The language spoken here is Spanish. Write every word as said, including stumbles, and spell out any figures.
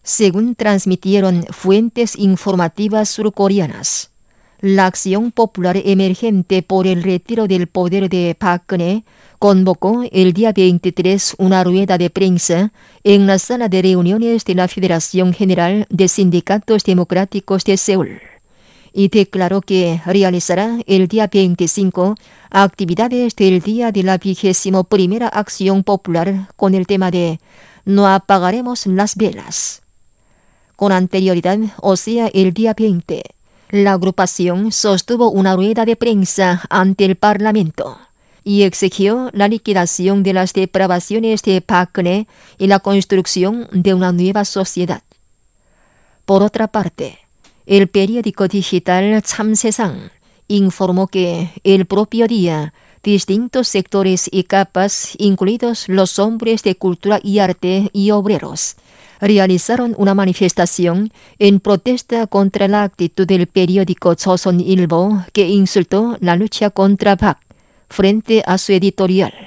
Según transmitieron fuentes informativas surcoreanas, la Acción Popular Emergente por el retiro del poder de Park Geun-hye convocó el día veintitrés una rueda de prensa en la sala de reuniones de la Federación General de Sindicatos Democráticos de Seúl y declaró que realizará el día veinticinco actividades del día de la vigésimo primera Acción Popular con el tema de "No apagaremos las velas". Con anterioridad, o sea, el día veinte, la agrupación sostuvo una rueda de prensa ante el Parlamento y exigió la liquidación de las depravaciones de Park Geun-hye y la construcción de una nueva sociedad. Por otra parte, el periódico digital Chamsesang informó que el propio día distintos sectores y capas, incluidos los hombres de cultura y arte y obreros, realizaron una manifestación en protesta contra la actitud del periódico Choson Ilbo que insultó la lucha contra Park frente a su editorial.